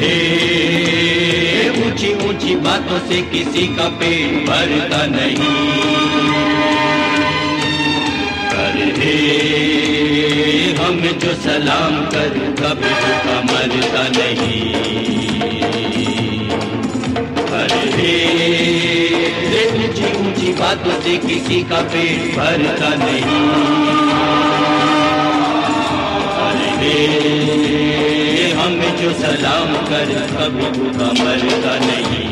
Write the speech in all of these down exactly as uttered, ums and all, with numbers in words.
अरे ऊंची ऊंची बातों से किसी का पेट भरता नहीं। अरे हमें जो सलाम कर कभी भूखा मरता नहीं। अरे ऊंची ऊंची बातों से किसी का पेट भरता नहीं। अरे हमें जो सलाम कर कभी भूखा मरता नहीं।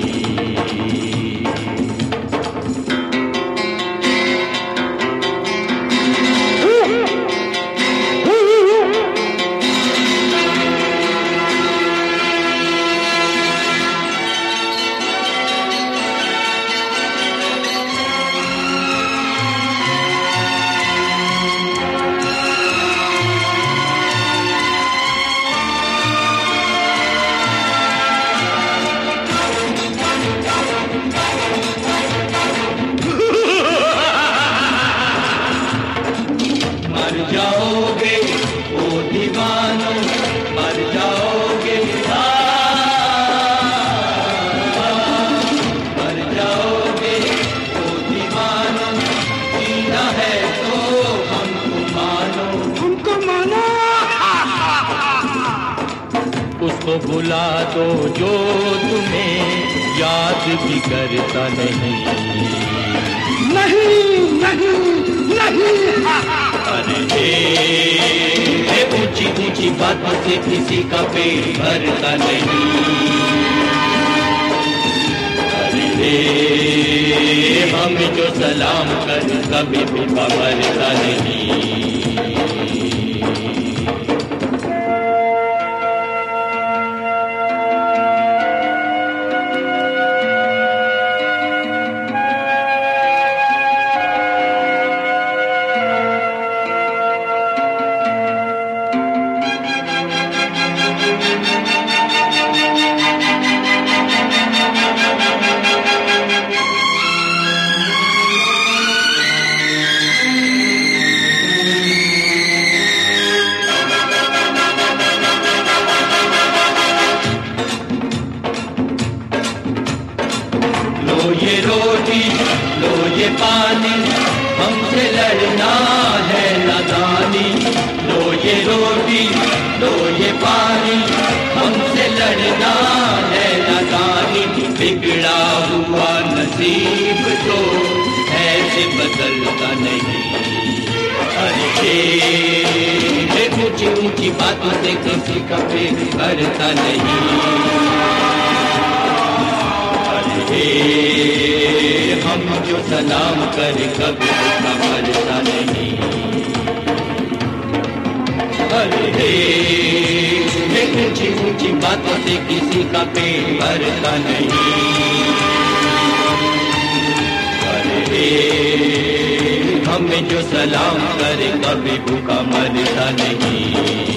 मर जाओगे ओ दीवानो, मर जाओगे, मर जाओगे ओ दीवानो। जीना है तो हमको मानो, हमको मानो। उसको बुला दो जो तुम्हें याद भी करता नहीं। नहीं नहीं नहीं। अरे ऊंची ऊंची बातों से किसी का पेट भरता नहीं। अरे हमें जो सलाम कर कभी भूखा मरता नहीं। लो ये रोटी, लो ये पानी, हमसे लड़ना है नादानी। लो ये रोटी, लो ये पानी, हमसे लड़ना है नादानी। बिगड़ा हुआ नसीब तो ऐसे बदलता नहीं। अरे ऊंची ऊंची बातों से किसी का पेट भरता नहीं। हम जो सलाम कर कभी भूखा मरता नहीं। अरे ऊंची ऊंची बातों से किसी का पेट भरता नहीं। अरे हमें जो सलाम कर कभी भूखा मरता नहीं।